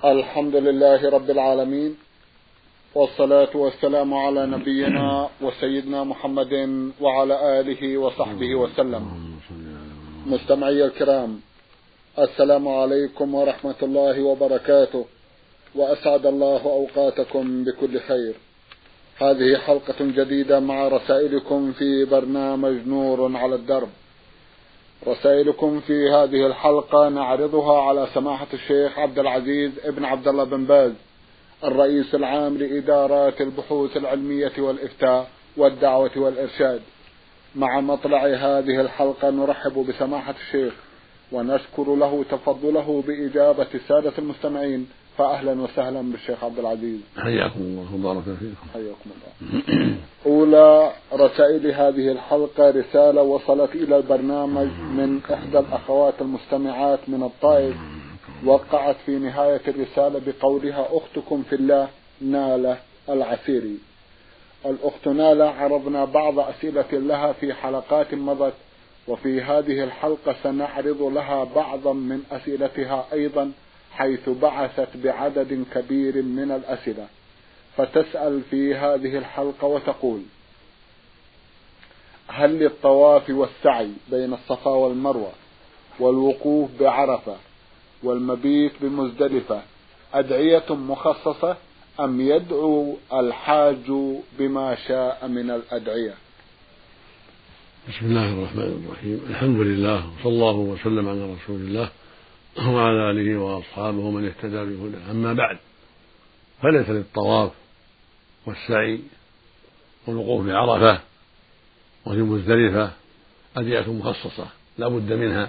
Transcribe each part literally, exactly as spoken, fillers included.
الحمد لله رب العالمين، والصلاة والسلام على نبينا وسيدنا محمد وعلى آله وصحبه وسلم. مستمعي الكرام، السلام عليكم ورحمة الله وبركاته، وأسعد الله أوقاتكم بكل خير. هذه حلقة جديدة مع رسائلكم في برنامج نور على الدرب. رسائلكم في هذه الحلقة نعرضها على سماحة الشيخ عبد العزيز ابن عبد الله بن باز، الرئيس العام لإدارات البحوث العلمية والإفتاء والدعوة والإرشاد. مع مطلع هذه الحلقة نرحب بسماحة الشيخ ونشكر له تفضله بإجابة السادة المستمعين، فأهلا وسهلا بالشيخ عبد العزيز. حياكم الله وبارك فيكم. حياكم الله. أولى رسائل هذه الحلقة رسالة وصلت إلى البرنامج من إحدى الأخوات المستمعات من الطائف، وقعت في نهاية الرسالة بقولها: أختكم في الله نالة العسيري. الأخت نالة عرضنا بعض أسئلة لها في حلقات مضت، وفي هذه الحلقة سنعرض لها بعضا من أسئلتها أيضا، حيث بعثت بعدد كبير من الأسئلة. فتسأل في هذه الحلقة وتقول: هل للطواف والسعي بين الصفا والمروة والوقوف بعرفة والمبيت بمزدلفة أدعية مخصصة، أم يدعو الحاج بما شاء من الأدعية؟ بسم الله الرحمن الرحيم. الحمد لله، وصلى الله وسلم على رسول الله وعلى آله وأصحابه من اهتدى بهداه. أما بعد، فليس للطواف والسعي والوقوف بعرفة وفي مزدلفة أدعية مخصصة لا بد منها،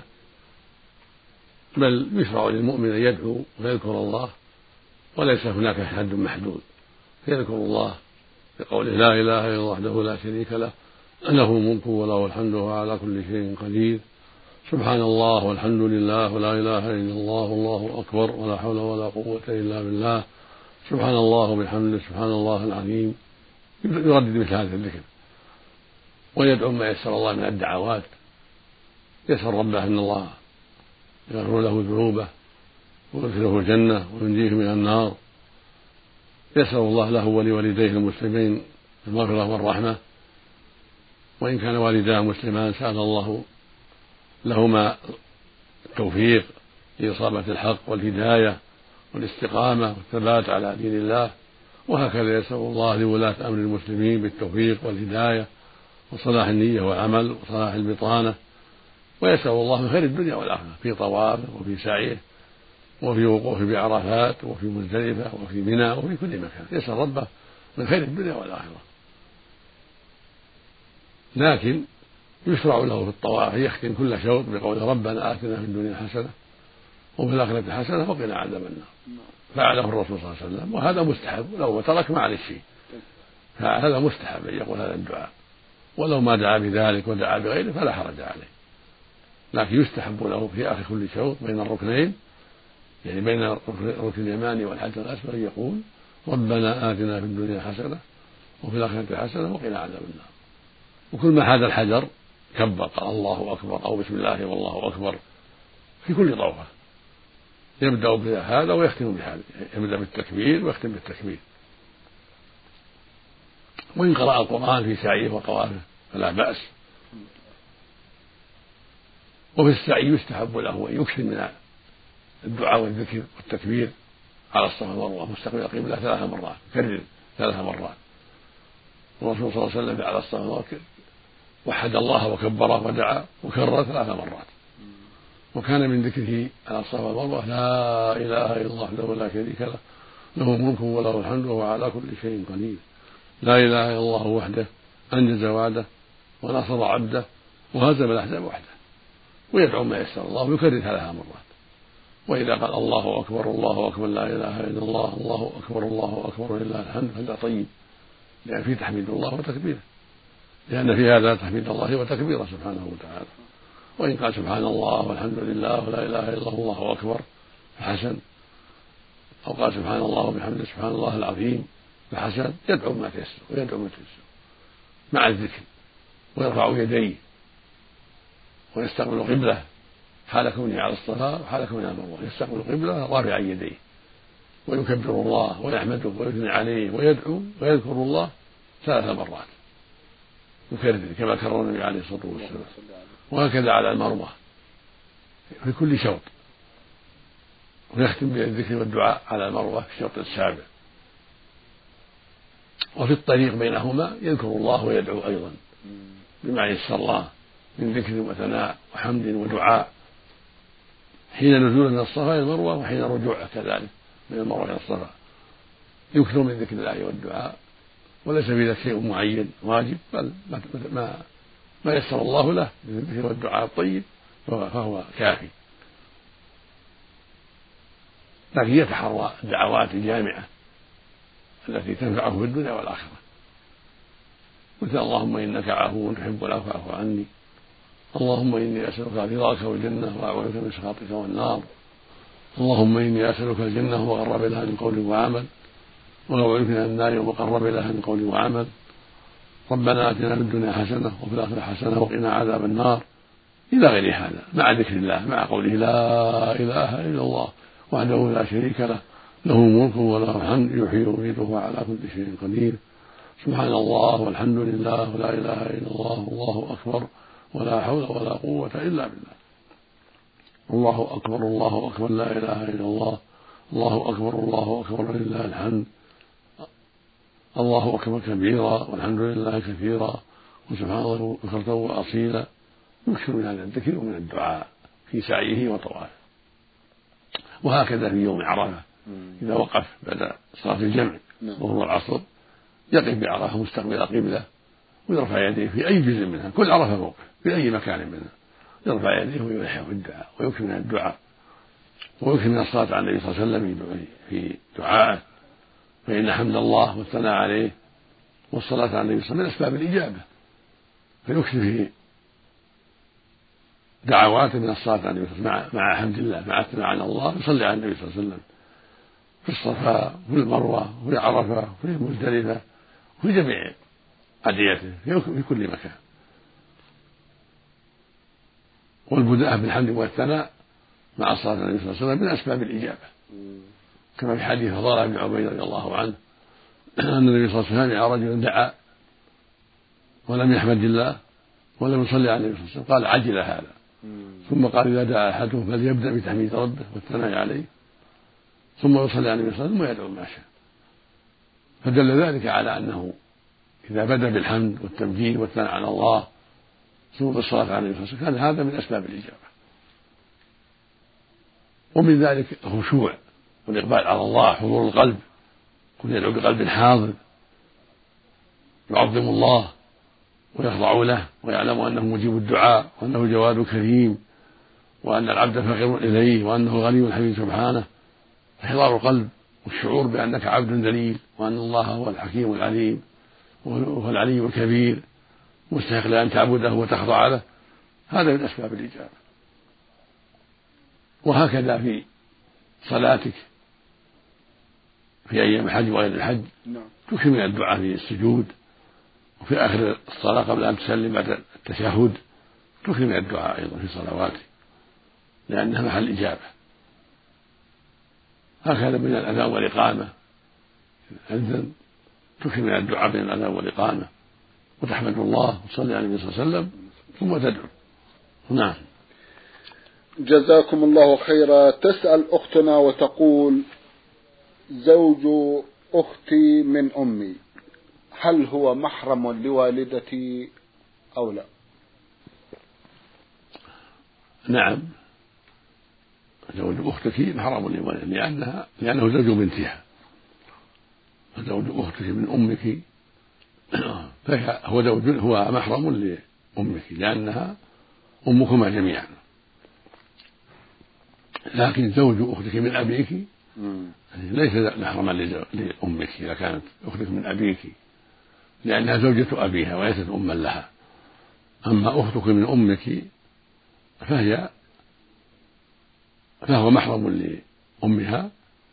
بل يشرع للمؤمن أن يدعو ويذكر الله، وليس هناك حد محدود. يذكر الله بقوله: لا إله إلا الله وحده لا شريك له، له الملك وله الحمد وهو على كل شيء قدير، سبحان الله والحمد لله ولا إله إلا الله والله أكبر ولا حول ولا قوة إلا بالله، سبحان الله وبحمده سبحان الله العظيم. يردد مثل هذا الذكر، ويدعو ما يسر الله من الدعوات. يسأل ربه أن الله يغفر له ذنوبه ويدخله الجنة وينجيه من النار. يسأل الله له ولوالديه المسلمين المغفرة والرحمة، وإن كان والداه مسلمان سأل الله لهما التوفيق لإصابة الحق والهداية والاستقامة والثبات على دين الله. وهكذا يسأل الله لولاة أمر المسلمين بالتوفيق والهداية وصلاح النية والعمل وصلاح البطانة. ويسأل الله من خير الدنيا والآخرة في طوافه وفي سعيه وفي وقوفه بعرفات وفي مزدلفة وفي منى وفي كل مكان. يسأل ربه من خير الدنيا والآخرة. لكن يشرع له في الطواف يختم كل شوط بقول: ربنا آتنا في الدنيا حسنة وفي الآخرة حسنة وقنا عذاب النار. فعله الرسول صلى الله عليه وسلم، وهذا مستحب. لو ترك ما عليه شيء، فهذا مستحب أن يقول هذا الدعاء، ولو ما دعا بذلك ودعا بغيره فلا حرج عليه. لكن يستحب له في آخر كل شوط بين الركنين، يعني بين الركن اليماني والحجر الأسود، يقول: ربنا آتنا في الدنيا حسنة وفي الآخرة حسنة وقنا عذاب النار. وكل ما حاد الحجر كبر، قال الله أكبر أو بسم الله والله أكبر في كل طوفة. يبدأ بهذا ويختم بهذا، يبدأ بالتكبير ويختم بالتكبير. وإن قرأ القرآن في سعيه وطوافه فلا بأس. وفي السعي يستحب له أن يكثر من الدعاء والذكر والتكبير على الصفا والمروة مستقبل القبلة ثلاث مرات، كرر ثلاث مرات. الرسول صلى الله عليه وسلم على الصفا والمروة وحد الله وكبره ودعا وكرر ثلاث مرات. وكان من ذكره على الصفا والمروة: لا إله إلا الله وحده لا شريك له، له الملك وله الحمد وهو على كل شيء قدير، لا إله إلا الله وحده أنجز وعده ونصر عبده وهزم الأحزاب وحده. ويدعو ما يسر الله ويكرر ثلاث مرات. وإذا قال الله أكبر الله أكبر لا إله إلا الله الله أكبر الله أكبر ولله الحمد فهذا طيب، لأن فيه تحميد الله وتكبيره، لأن في هذا تحميد الله وتكبيره سبحانه وتعالى. وإن قال سبحان الله والحمد لله ولا إله إلا الله الله أكبر فحسن، أو قال سبحان الله وبحمده سبحان الله العظيم فحسن. يدعو ما تيسر ويدعو ما تيسر مع الذكر، ويرفع يديه ويستقبل قبله حال كونه على الصفا وحال كونه على المروة. يستقبل قبله رافعا يديه ويكبر الله ويحمده ويثني عليه ويدعو ويذكر الله ثلاث مرات يكرر كما كرر النبي عليه الصلاة والسلام. وهكذا على المروة في كل شوط، ويختم بالذكر والدعاء على المروة في الشوط السابع. وفي الطريق بينهما يذكر الله ويدعو أيضا بما يسر الله من ذكر وثناء وحمد ودعاء حين نزول من الصفا إلى المروة وحين رجوعه كذلك من المروة إلى الصفا، يكثر من ذكر الله والدعاء، وليس في ذلك شيء معين واجب، بل ما ما يسر الله له من الذكر والدعاء الطيب فهو كافي. لكن يتحرى الدعوات الجامعة التي تنفعه في الدنيا والآخرة، مثل اللهم إنك عفو تحب العفو فاعف عني، اللهم إني أسألك رضاك والجنة وأعوذ بك من سخطك والنار، اللهم إني أسألك الجنة وقرب لها من قول وعمل، وأعوذ بك من النار وقرب لها من قول وعمل، ربنا آتنا في الدنيا حسنة وفي الآخرة حسنة وقنا عذاب النار، إلى غير هذا مع ذكر الله مع قوله لا إله إلا الله وحده لا شريك له له الملك وله الحمد يحيي ويميت وهو على كل شيء قدير، سبحان الله والحمد لله ولا إله إلا الله والله أكبر ولا حول ولا قوة إلا بالله، الله أكبر الله أكبر لا إله إلا الله، الله أكبر الله أكبر لله الحمد، الله أكبر كبيرا والحمد لله كثيرا وسبحان الله بكرة وأصيلا، يكثر من هذا الذكر ومن الدعاء في سعيه وطوافه. وهكذا في يوم عرفة إذا وقف بعد صلاة الجمع وهو العصر يقف بعرفة مستقبل قبلة ويرفع يديه في أي جزء منها، كل عرفة موقف في أي مكان منها، يرفع يديه ويلح في الدعاء ويكثر من الدعاء ويكثر من الصلاة على النبي صلى الله عليه وسلم في دعائه، فإن حمد الله والثناء عليه والصلاة على النبي صلى الله عليه وسلم من أسباب الإجابة، فيكثر في دعواته من الصلاة على النبي صلى الله عليه وسلم مع حمد الله مع الثناء على الله، يصلي على النبي صلى الله عليه وسلم في الصفا وفي المروة وفي عرفة وفي مزدلفة وفي جميع أدعيته في كل مكان. والبداءة بالحمد والثناء مع الصلاة على النبي صلى الله عليه وسلم من أسباب الإجابة، كما في حديث فضالة بن عبيد رضي الله عنه أن النبي صلى الله عليه وسلم سمع رجلا دعا ولم يحمد الله ولم يصلي على النبي صلى الله عليه وسلم قال عجل هذا، ثم قال إذا دعا أحدهم فليبدأ بتحميد ربه والثناء عليه ثم يصلي على النبي صلى الله عليه وسلم ويدعو ما شاء، فدل ذلك على أنه إذا بدأ بالحمد والتمجيد والثناء على الله ثم بالصلاة على النبي صلى الله عليه وسلم كان هذا من أسباب الإجابة. ومن ذلك الخشوع والإقبال على الله، حضور القلب، كن يدعو بقلب حاضر يعظم الله ويخضع له ويعلم أنه مجيب الدعاء وأنه جواد كريم وأن العبد فقير إليه وأنه غني حميد سبحانه، فحضار القلب والشعور بأنك عبد ذليل وأن الله هو الحكيم العليم وهو العلي الكبير مستحق لأن تعبده وتخضع له، هذا من أسباب الإجابة. وهكذا في صلاتك في أيام الحج وغير الحج تكثر من الدعاء في السجود وفي آخر الصلاة قبل أن تسلم بعد التشهد تكثر من الدعاء أيضا في صلواتك لأنها محل إجابة. هكذا من الأذان والإقامة أذن تكثر من الدعاء بين الأذان والإقامة وتحمد الله وتصلي على النبي صلى الله عليه وسلم ثم تدعو. نعم. جزاكم الله خيرا. تسأل أختنا وتقول زوج أختي من أمي هل هو محرم لوالدتي أو لا؟ نعم، زوج أختك محرم لوالدتها لأنها لأنه زوج بنتها، وزوج أختك من أمك فهو زوج هو محرم لأمك لأنها أمكما جميعا، لكن زوج أختك من أبيك ليس محرما لأمك إذا كانت أختك من أبيك لأنها زوجة أبيها وليست أما لها. أما أختك من أمك فهي فهو محرم لأمها.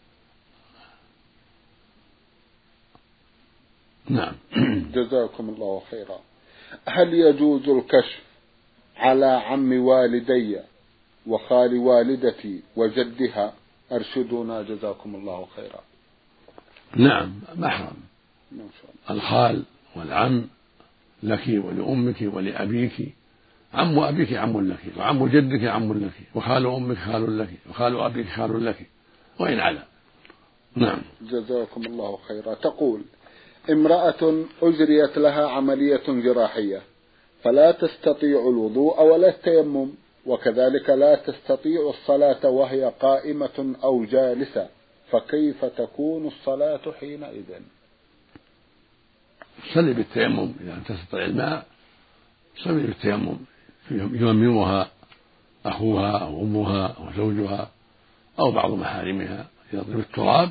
نعم. جزاكم الله خيرا. هل يجوز الكشف على عم والدي وخال والدتي وجدها أرشدونا جزاكم الله خيرا. نعم محرم، الخال والعم لك ولأمك ولأبيك، عم أبيك عم لك، وعم جدك عم لك، وخال أمك خال لك، وخال أبيك خال لك، وإن على. نعم. جزاكم الله خيرا. تقول: امرأة أجريت لها عملية جراحية فلا تستطيع الوضوء ولا التيمم، وكذلك لا تستطيع الصلاة وهي قائمة أو جالسة، فكيف تكون الصلاة حينئذ؟ صلي بالتيمم إذا لم تستطع الماء، صلي بالتيمم، يممها أخوها أو أمها أو زوجها أو بعض محارمها، يضرب التراب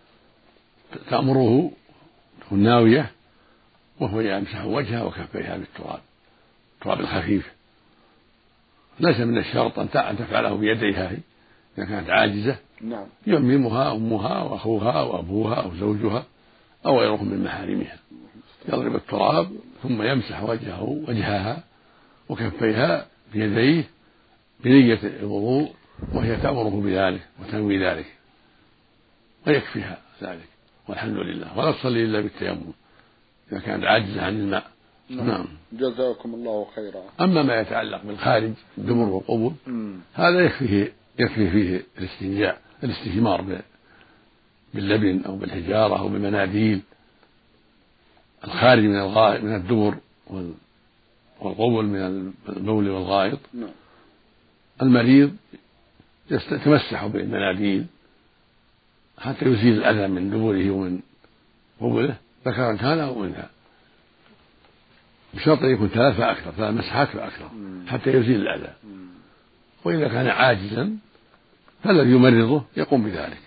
تأمره تكون ناوية وهو يمسح وجهها وكفيها بالتراب، التراب الخفيف. ليس من الشرط أن تفعله بيديها إذا كانت عاجزة. نعم. يممها أمها وأخوها وأبوها أو زوجها أو غيرهم من محارمها، يضرب التراب ثم يمسح وجهه وجهها وكفيها بيديه بنية الوضوء، وهي تأمره بذلك وتنوي ذلك ويكفيها ذلك، والحمد لله، ولا تصلي إلا بالتيمم إذا كانت عاجزة عن الماء. نعم. نعم. جزاكم الله خيرا. أما ما يتعلق بالخارج الدبر والقبل هذا يكفيه يكفي فيه الاستنجاء الاستجمار باللبن أو بالحجارة أو بالمناديل. الخارج من الغائط من الدبر والقبل من البول والغائط، المريض يتمسح بالمناديل حتى يزيل الأذى من دبره ومن قبله، ذكرا كان أو أنثى، بشرط أن يكون ثلاث فأكثر، ثلاث مسحات فأكثر حتى يزيل الأذى. وإذا كان عاجزا فالذي يمرضه يقوم بذلك،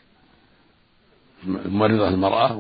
ممرضة المرأة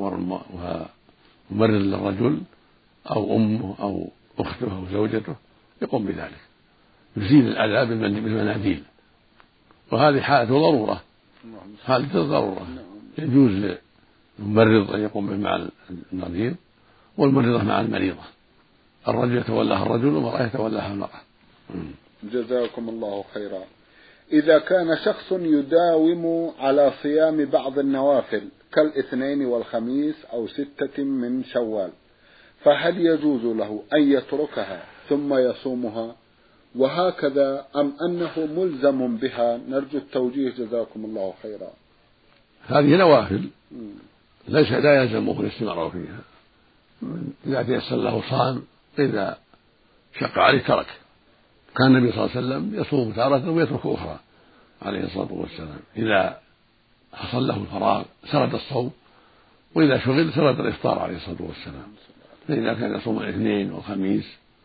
وممرض للرجل أو أمه أو أخته أو زوجته يقوم بذلك، يزيل الأذى بالمناديل. وهذه حالة ضرورة، حالة ضرورة يجوز للممرض أن يقوم به مع المريض والممرضة مع المريضة، الرجل يتولاها الرجل والمرأة يتولاها المرأة. جزاكم الله خيرا. إذا كان شخص يداوم على صيام بعض النوافل كالاثنين والخميس أو ستة من شوال، فهل يجوز له أن يتركها ثم يصومها وهكذا، أم أنه ملزم بها؟ نرجو التوجيه جزاكم الله خيرا. هذه نوافل ليس لا يلزمه الاستمرار فيها، إذا تيسر له صام، إذا شق عليه ترك. كان النبي صلى الله عليه وسلم يصوم تارة ويترك أخرى عليه الصلاة والسلام، إذا حصل له الفراغ سرد الصوم، وإذا شغل سرد الإفطار عليه الصلاة والسلام. فإذا كان يصوم الاثنين والخميس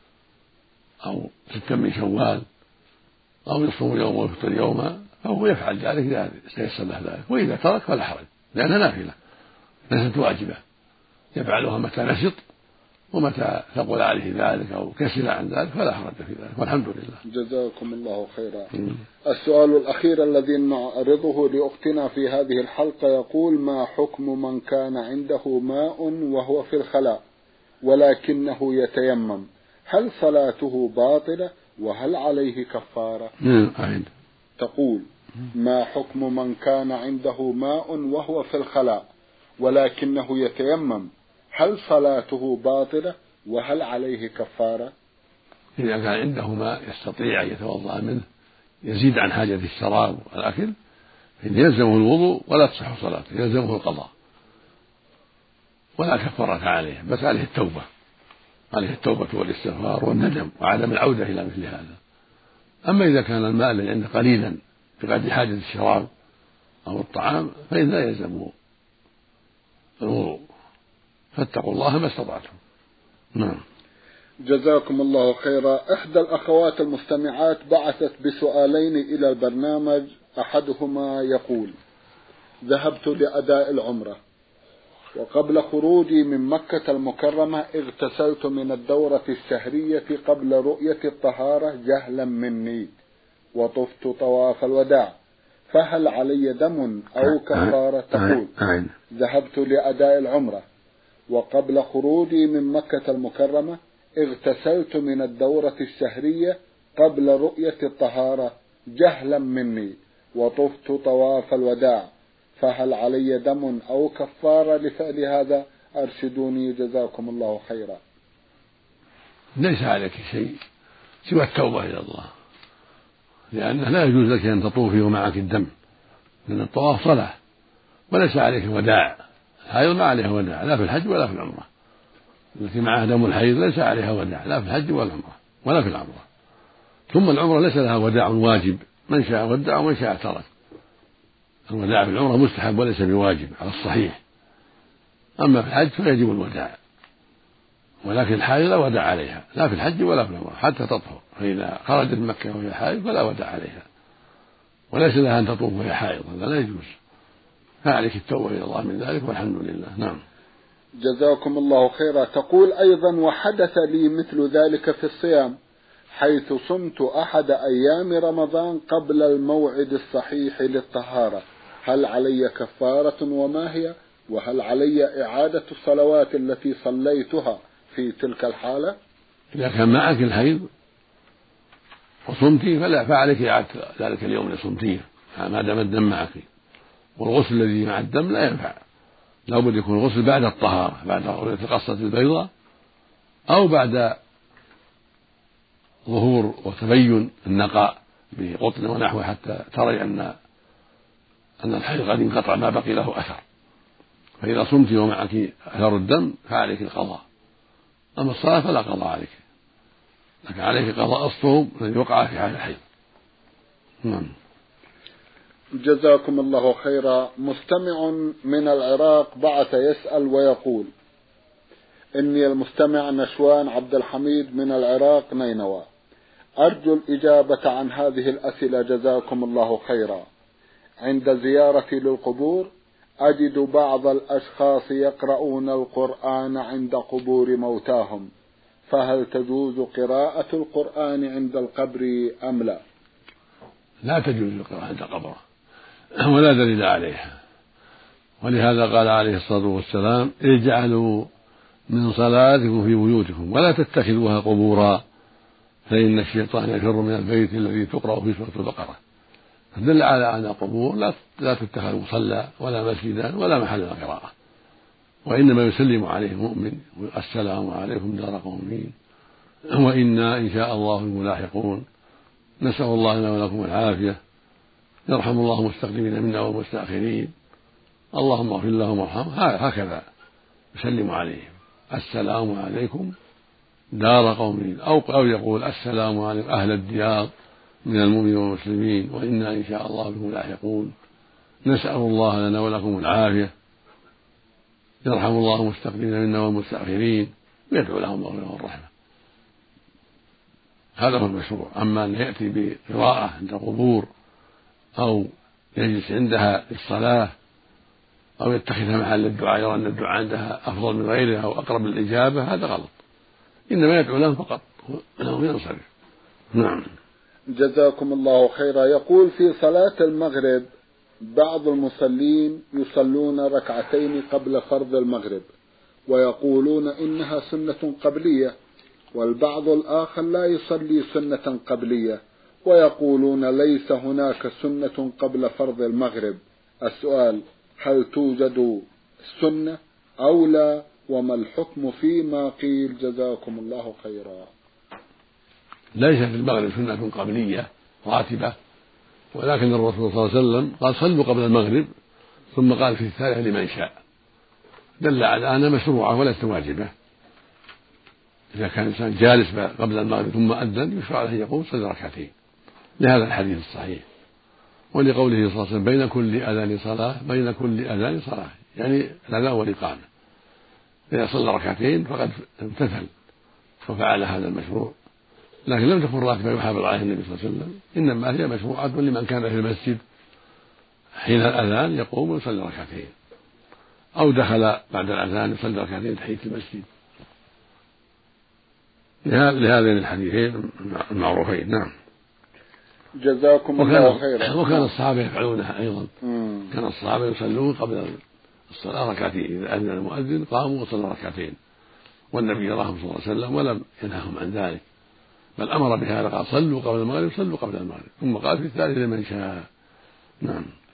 أو ستة من شوال أو يصوم يوم ويفطر يوما فهو يفعل ذلك إذا تيسر له ذلك، وإذا ترك فلا حرج لأنها نافلة ليست واجبة، يفعلها متى نشط ومتى ثقل عليه ذلك أو كسل عن ذلك فلا حرج في ذلك، والحمد لله. جزاكم الله خيرا. السؤال الأخير الذي نعرضه لأختنا في هذه الحلقة يقول: ما حكم من كان عنده ماء وهو في الخلاء ولكنه يتيمم، هل صلاته باطلة وهل عليه كفارة؟ تقول: ما حكم من كان عنده ماء وهو في الخلاء ولكنه يتيمم، هل صلاته باطلة وهل عليه كفارة؟ إذا كان عنده ماء يستطيع أن يتوضأ منه يزيد عن حاجة الشراب والأكل فإن يلزمه الوضوء ولا تصح صلاته، يلزمه القضاء ولا كفارة عليه، بس عليه التوبة، عليه التوبة والاستغفار والندم وعدم العودة إلى مثل هذا. أما إذا كان الماء الذي عنده قليلا بقدر حاجة الشراب أو الطعام فإن لا يلزمه الوضوء، فاتقوا الله ما استطعتم. نعم. جزاكم الله خيرا. إحدى الأخوات المستمعات بعثت بسؤالين إلى البرنامج، أحدهما يقول: ذهبت لأداء العمرة وقبل خروجي من مكة المكرمة اغتسلت من الدورة الشهرية قبل رؤية الطهارة جهلا مني وطفت طواف الوداع، فهل علي دم أو كفارة؟ تقول: ذهبت لأداء العمرة وقبل خروجي من مكة المكرمة اغتسلت من الدورة الشهرية قبل رؤية الطهارة جهلا مني وطفت طواف الوداع، فهل علي دم أو كفارة لفعل هذا؟ أرشدوني جزاكم الله خيرا. ليس عليك شيء سوى التوبة إلى الله، لأنه لا يجوز لك أن تطوفي ومعك الدم، لأن الطواف صلاة وليس عليك وداع. الحيض ما عليها وداع لا في الحج ولا في العمرة، التي معها دم الحيض ليس عليها وداع لا في الحج ولا العمرة ولا في العمرة. ثم العمرة ليس لها وداع واجب، من شاء ودع ومن شاء ترك. الوداع في العمرة مستحب وليس بواجب على الصحيح، أما في الحج فيجب الوداع، ولكن الحائض لا وداع عليها لا في الحج ولا في العمرة حتى تطهر، فإذا خرجت من مكة وهي حائض فلا وداع عليها، وليس لها أن تطوف وهي حائض، هذا لا يجوز. فعليك التوبة إلى الله من ذلك والحمد لله. نعم. جزاكم الله خيرا. تقول أيضا: وحدث لي مثل ذلك في الصيام، حيث صمت أحد أيام رمضان قبل الموعد الصحيح للطهارة، هل علي كفارة وما هي؟ وهل علي إعادة الصلوات التي صليتها في تلك الحالة؟ إذا كان معك الحيض وصمتي فلا فعليك إعادة ذلك اليوم اللي صمتيه ما دام الدم معك، والغسل الذي مع الدم لا ينفع، لا بد يكون الغسل بعد الطهارة، بعد رؤية القصة البيضاء أو بعد ظهور وتبين النقاء بقطن ونحوه حتى ترى أن أن الحيض قد انقطع ما بقي له أثر. فإذا صمت ومعك أثر الدم فعليك القضاء، أما الصلاة فلا قضاء عليك، لكن عليك قضاء الصوم الذي وقع في حال الحيض. نعم. جزاكم الله خيرا. مستمع من العراق بعث يسأل ويقول: إني المستمع نشوان عبد الحميد من العراق نينوى، أرجو الإجابة عن هذه الأسئلة جزاكم الله خيرا. عند زيارتي للقبور أجد بعض الأشخاص يقرؤون القرآن عند قبور موتاهم، فهل تجوز قراءة القرآن عند القبر أم لا؟ لا تجوز القراءة عند قبره ولا دليل عليها، ولهذا قال عليه الصلاة والسلام: اجعلوا من صلاتكم في بيوتكم ولا تتخذوها قبورا فإن الشيطان يفر من البيت الذي تقرأ فيه سورة البقرة. فدل على أن القبور لا تتخذ مصلى ولا مسجدا ولا محل قراءة، وإنما يسلم عليه المؤمن: السلام عليكم دار قوم وإنا إن شاء الله ملاحقون، نسأل الله لنا ولكم العافية، يرحم الله المستقدمين منا والمستأخرين، اللهم اغفر لهم وارحمهم. هكذا يسلم عليهم: السلام عليكم دار قوم، أو أو يقول: السلام عليكم أهل الديار من المؤمنين والمسلمين وإنا إن شاء الله بكم لاحقون، نسأل الله لنا ولكم العافية، يرحم الله المستقدمين منا والمستأخرين، ويدعو لهم بالمغفرة والرحمة. هذا هو المشروع. أما أن يأتي بقراءة عند القبور أو يجلس عندها للصلاة أو يتخذها محل الدعاء يرى أن الدعاء عندها أفضل من غيرها أو أقرب للإجابة، هذا غلط، إنما يدعو لهم فقط وينصرف. نعم. جزاكم الله خيرا. يقول: في صلاة المغرب بعض المصلين يصلون ركعتين قبل فرض المغرب ويقولون إنها سنة قبلية، والبعض الآخر لا يصلي سنة قبلية ويقولون ليس هناك سنة قبل فرض المغرب. السؤال: هل توجد السنة أو لا؟ وما الحكم فيما قيل؟ جزاكم الله خيرا. ليس في المغرب سنة قبلية راتبة، ولكن الرسول صلى الله عليه وسلم قال: صلوا قبل المغرب، ثم قال في الثالثة لمن شاء، دل على أنها مشروعة وليست واجبة. إذا كان الإنسان جالس قبل المغرب ثم أذن يشرع له يقوم صلى ركعتين، لهذا الحديث الصحيح، ولقوله صلى الله عليه وسلم: بين كل أذان صلاة بين كل أذان صلاة، يعني الأذان والإقامة. إذا صلى ركعتين فقد امتثل وفعل هذا المشروع، لكن لم تكن راتبة يحافظ عليها النبي صلى الله عليه وسلم، إنما هي مشروعة لمن كان في المسجد حين الأذان يقوم ويصلي ركعتين، أو دخل بعد الأذان يصلي ركعتين تحية المسجد، لهذين الحديثين المعروفين. نعم. جزاكم الله خيرا. وكان الصحابة يفعلونها أيضا. مم. كان الصحابة يصلون قبل الصلاة ركعتين، إذا أذن المؤذن قاموا وصلوا ركعتين، والنبي راهم صلى الله عليه وسلم ولم ينههم عن ذلك، بل أمر بهذا، قال: صلوا قبل المغرب صلوا قبل المغرب، ثم قال في الثالث لمن شاء. نعم.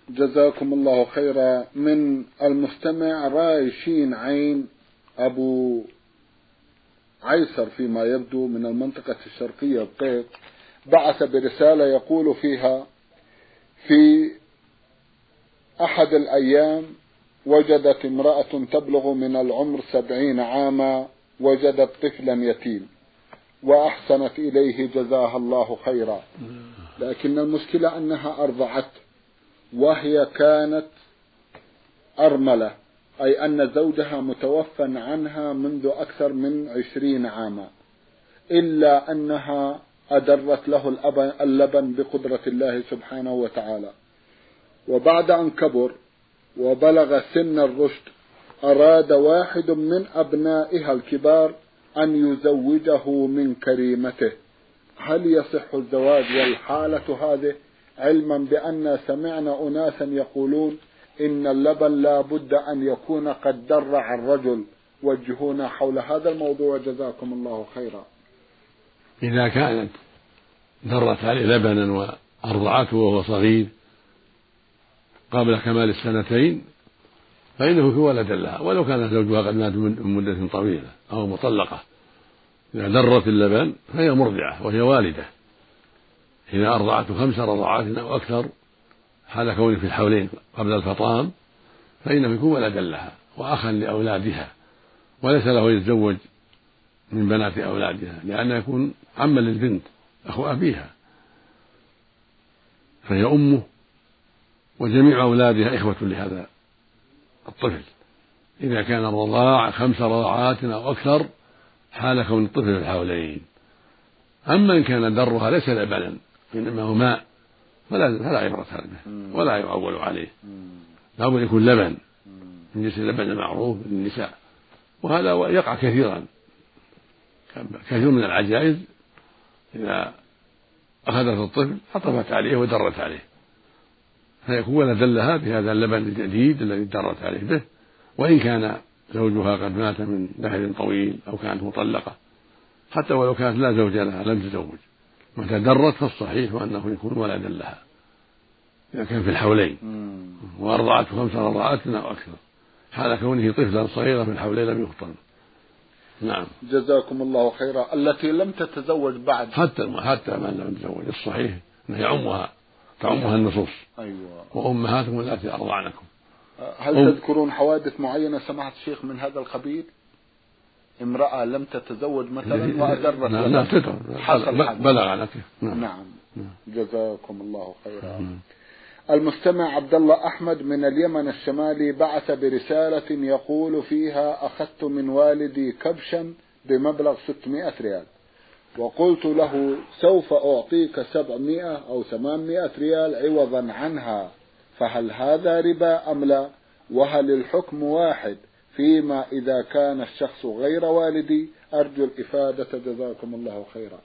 جزاكم الله خيرا. من المستمع رايشين عين أبو عيسر فيما يبدو من المنطقة الشرقية القيط، بعث برسالة يقول فيها: في أحد الأيام وجدت امرأة تبلغ من العمر سبعين عاما وجدت طفلا يتيم وأحسنت إليه جزاها الله خيرا، لكن المشكلة أنها أرضعته وهي كانت أرملة، أي أن زوجها متوفى عنها منذ أكثر من عشرين عاما، إلا أنها أدرت له اللبن بقدرة الله سبحانه وتعالى. وبعد أن كبر وبلغ سن الرشد أراد واحد من أبنائها الكبار أن يزوجه من كريمته، هل يصح الزواج والحالة هذه، علما بأن سمعنا أناسا يقولون إن اللبن لا بد أن يكون قد درع الرجل؟ وجهونا حول هذا الموضوع جزاكم الله خيرا. إذا كانت درت عليه لبنا وأرضعته وهو صغير قبل كمال السنتين فإنه في ولد لها، ولو كان زوجها قد مات من مدة طويلة أو مطلقة. إذا درت اللبن فهي مرضعة وهي والدة. إذا أرضعته خمس رضعات أو أكثر حال كونه في الحولين قبل الفطام فإنه يكون ولدا لها وأخا لأولادها، وليس له يتزوج من بنات أولادها، لأنه يكون عما للبنت أخو أبيها، فهي أمه وجميع أولادها إخوة لهذا الطفل. إذا كان الرضاع خمس رضعات أو أكثر حال كون الطفل في الحولين. أما إن كان درها ليس لبنا إنما هو ماء فلا فلا عبرة به ولا يعول عليه، لابد يكون لبن من جنس اللبن المعروف للنساء، وهذا يقع كثيرا. كثير من العجائز إذا أخذت الطفل عطفت عليه ودرت عليه فيكون ولدا لها بهذا اللبن الجديد الذي درت عليه به، وإن كان زوجها قد مات من دهر طويل أو كانت مطلقة، حتى ولو كانت لا زوج لها لم تزوج متى درت فالصحيح أنه يكون ولدا لها إذا كان في الحولين وأرضعته خمس رضعات أو أكثر حال كونه طفلا صغيرا في الحولين لم يفطن. نعم. جزاكم الله خيرا. التي لم تتزوج بعد حتى حتى من لم تتزوج الصحيح أنه يعمها تعمها النصوص. أيوة. وأمهاتكم التي أرضعنكم. هل أم... تذكرون حوادث معينة سماحة الشيخ من هذا القبيل؟ امرأة لم تتزوج مثلا وأدرت لا لا تدر بلغ لك. نعم. نعم. جزاكم الله خيرا. نعم. المستمع عبد الله أحمد من اليمن الشمالي بعث برسالة يقول فيها: أخذت من والدي كبشا بمبلغ ستمائة ريال وقلت له سوف أعطيك سبعمائة أو ثمانمائة ريال عوضا عنها، فهل هذا ربا أم لا؟ وهل الحكم واحد فيما إذا كان الشخص غير والدي؟ أرجو الإفادة جزاكم الله خيرا.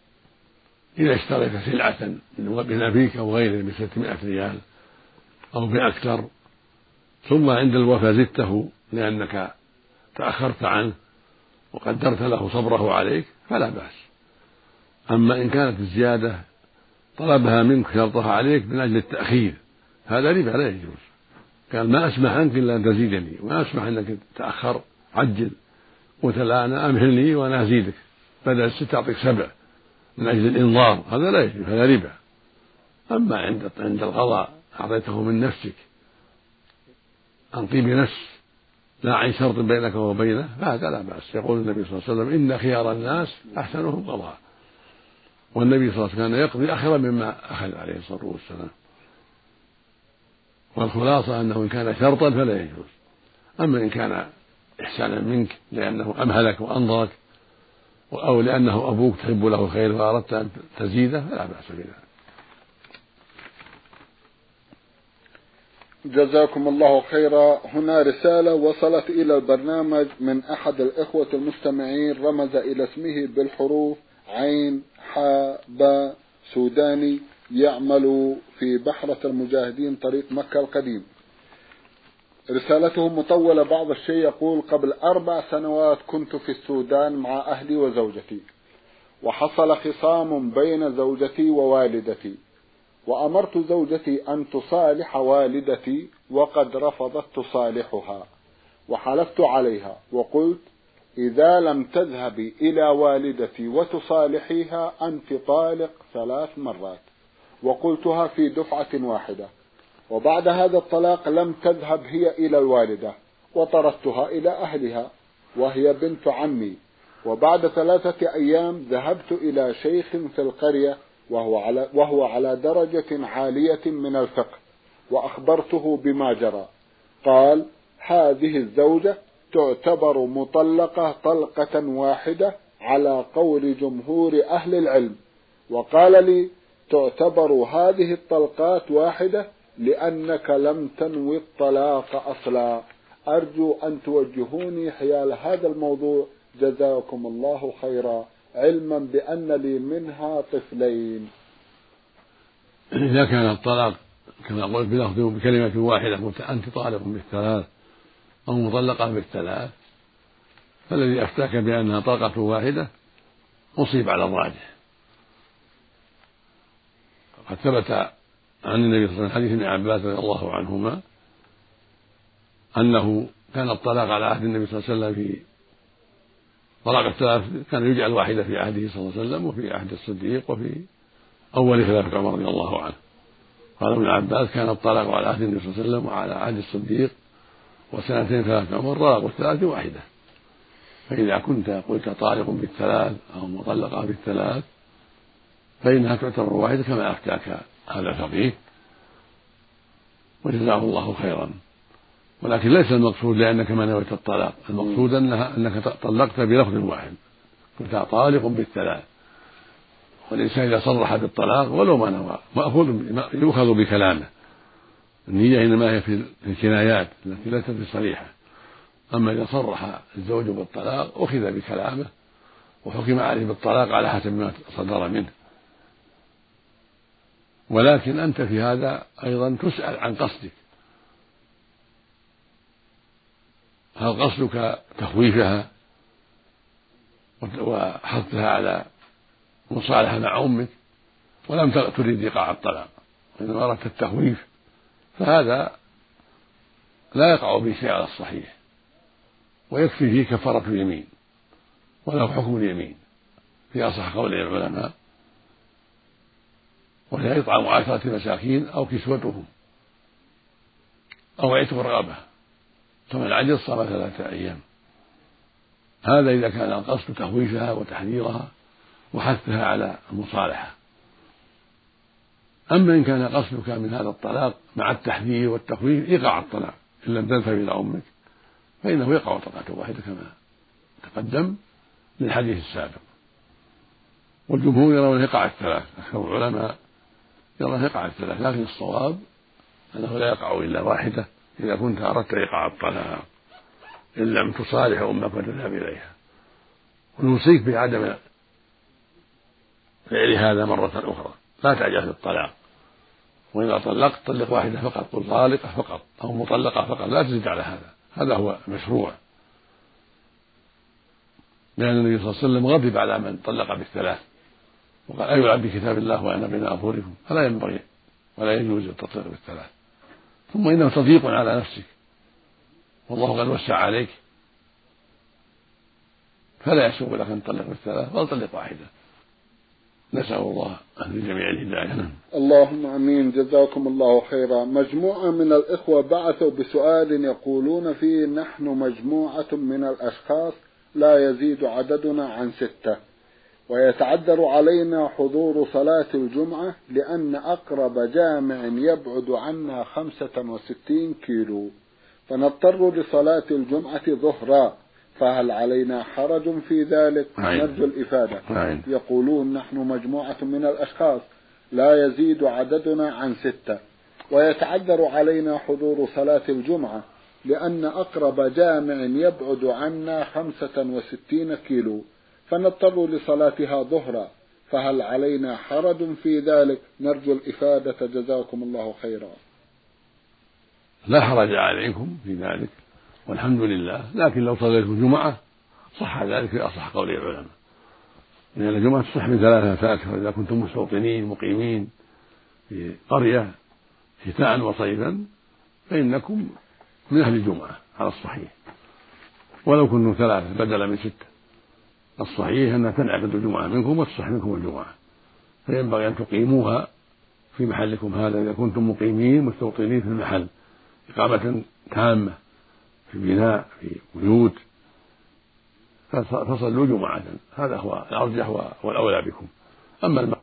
إذا اشتريت سلعة من أبيك أو غيره بستمائة ريال أو بأكثر ثم عند الوفاة زدته لأنك تأخرت عنه وقدرت له صبره عليك فلا بأس. أما إن كانت الزيادة طلبها منك شرطها عليك من أجل التأخير هذا ربا لا يجوز. قال ما أسمح عنك إلا أن تزيدني، وما أسمح أنك تأخر عجل قلت لا أنا أمهلني وأنا أزيدك بدل ست أعطيك سبع من أجل الإنظار، هذا لا يجوز، هذا ربا. أما عند عند القضاء أعطيته من نفسك عن طيب نفس لا عن شرط بينك وبينه فهذا لا بأس. يقول النبي صلى الله عليه وسلم: إن خيار الناس أحسنهم قضاء. والنبي صلى الله عليه وسلم كان يقضي أخيرا مما أخذ عليه الصلاة والسلام. والخلاصة أنه إن كان شرطا فلا يجوز. أما إن كان إحسانا منك لأنه أمهلك وأنظرك أو لأنه أبوك تحب له الخير وأردت أن تزيده فلا بأس بذلك. جزاكم الله خيرا. هنا رسالة وصلت إلى البرنامج من أحد الإخوة المستمعين رمز إلى اسمه بالحروف عين حاء باء سوداني، يعمل في بحرة المجاهدين طريق مكة القديم. رسالته مطولة بعض الشيء. يقول: قبل أربع سنوات كنت في السودان مع أهلي وزوجتي، وحصل خصام بين زوجتي ووالدتي، وأمرت زوجتي أن تصالح والدتي وقد رفضت تصالحها، وحلفت عليها وقلت: إذا لم تذهبي إلى والدتي وتصالحيها أنت طالق ثلاث مرات، وقلتها في دفعة واحدة. وبعد هذا الطلاق لم تذهب هي إلى الوالدة، وطردتها إلى أهلها وهي بنت عمي. وبعد ثلاثة أيام ذهبت إلى شيخ في القرية وهو على, وهو على درجة عالية من الفقه، وأخبرته بما جرى. قال: هذه الزوجة تعتبر مطلقة طلقة واحدة على قول جمهور أهل العلم. وقال لي: تعتبر هذه الطلقات واحدة لأنك لم تنوي الطلاق أصلا. أرجو أن توجهوني حيال هذا الموضوع، جزاكم الله خيرا، علما بأن لي منها طفلين. إذا كان الطلاق كما قلت بلفظ بكلمة واحدة، أنت طالق بالثلاث أو مطلقة بالثلاث، فالذي أفتاك بأنها طلقة واحدة أصيب على الراجح. قد ثبت عن النبي صلى الله عليه وسلم حديث ابن عباس رضي الله عنهما أنه كان الطلاق على عهد النبي صلى الله عليه وسلم في طلاق الثلاث كان يجعل واحدة في عهده صلى الله عليه وسلم وفي عهد الصديق وفي أول خلافة عمر رضي الله عنه. قال ابن عباس: كان الطلاق على عهد النبي صلى الله عليه وسلم وعلى عهد الصديق وسنتين خلافة عمر طلاق الثلاث واحدة. فإذا كنت قلت طالق بالثلاث أو مطلقة بالثلاث فإنها تعتبر واحدة كما أفتاك هذا الفقيه، وجزاه الله خيرا. ولكن ليس المقصود لأنك ما نويت الطلاق، المقصود أنها أنك طلقت بلفظ واحد، كنت طالق بالثلاث. والإنسان إذا صرح بالطلاق ولو ما نوى مأخوذ يؤخذ بكلامه، النية إنما هي في الكنايات التي ليست بصريحة. أما إذا صرح الزوج بالطلاق أخذ بكلامه وحكم عليه بالطلاق على حسب ما صدر منه. ولكن أنت في هذا أيضا تسأل عن قصدك، هل قصدك تخويفها وحثها على مصالحة مع أمك ولم تريد إيقاع الطلاق، وإنما أردت التخويف، فهذا لا يقع به شيء على الصحيح، ويكفي فيه كفارة اليمين وله حكم اليمين في أصح قول العلماء، وهي إطعام عشرة مساكين أو كسوتهم أو عتق رقبة، فمن عجز صام ثلاثة أيام. هذا إذا كان القصد تخويفها وتحذيرها وحثها على المصالحة. أما إن كان قصدك من هذا الطلاق مع التحذير والتخويف إيقاع الطلاق إن لم تذهب إلى أمك فإنه يقع طلقة واحدة كما تقدم للحديث السابق. والجمهور يرون يقع الثلاث، أكثر العلماء يرون يقع الثلاث، لكن الصواب أنه لا يقع إلا واحدة إذا كنت أردت إيقاع الطلاق إن لم تصالح أمك وتذهب إليها. ونوصيك بعدم فعل هذا مرة أخرى، لا تعجل في الطلاق، وإذا طلقت طلق واحدة فقط، قل طالقة فقط أو مطلقة فقط، لا تزيد على هذا، هذا هو مشروع. لأن النبي صلى الله عليه وسلم غضب على من طلق بالثلاث وقال: أيلعب بكتاب الله وأنا بين أظهركم، فلا ينبغي ولا يجوز التطليق بالثلاث. ثم إنه تضييق على نفسك والله قد وسع عليك، فلا يسوغ لك أن تطلق بالثلاث بل طلق واحدة. نسأل الله أن للجميع الهداية. اللهم امين، جزاكم الله خيرا. مجموعة من الإخوة بعثوا بسؤال يقولون فيه: نحن مجموعة من الأشخاص لا يزيد عددنا عن ستة، ويتعذر علينا حضور صلاة الجمعة لأن أقرب جامع يبعد عنا خمسة وستين كيلو، فنضطر لصلاة الجمعة ظهرا، فهل علينا حرج في ذلك؟ نرجو الإفادة. عين. يقولون: نحن مجموعة من الأشخاص لا يزيد عددنا عن ستة، ويتعذر علينا حضور صلاة الجمعة لأن أقرب جامع يبعد عنا خمسة وستين كيلو، فنضطر لصلاتها ظهرا، فهل علينا حرج في ذلك؟ نرجو الإفادة، جزاكم الله خيرا. لا حرج عليكم في ذلك والحمد لله، لكن لو صليتم الجمعة صح ذلك في أصح قول العلماء، لأن الجمعة تصح من ثلاثة فأكثر إذا كنتم مستوطنين مقيمين في قرية شتاء وصيفا فإنكم من أهل الجمعة على الصحيح، ولو كنتم ثلاثة بدلا من ستة. الصحيح أنها تنعقد الجمعة منكم وتصح منكم الجمعة، فينبغي أن تقيموها في محلكم هذا إذا كنتم مقيمين مستوطنين في المحل إقامة تامة في بناء في بيوت، فصلوا جمعة، هذا هو الأرجح والأولى بكم. أما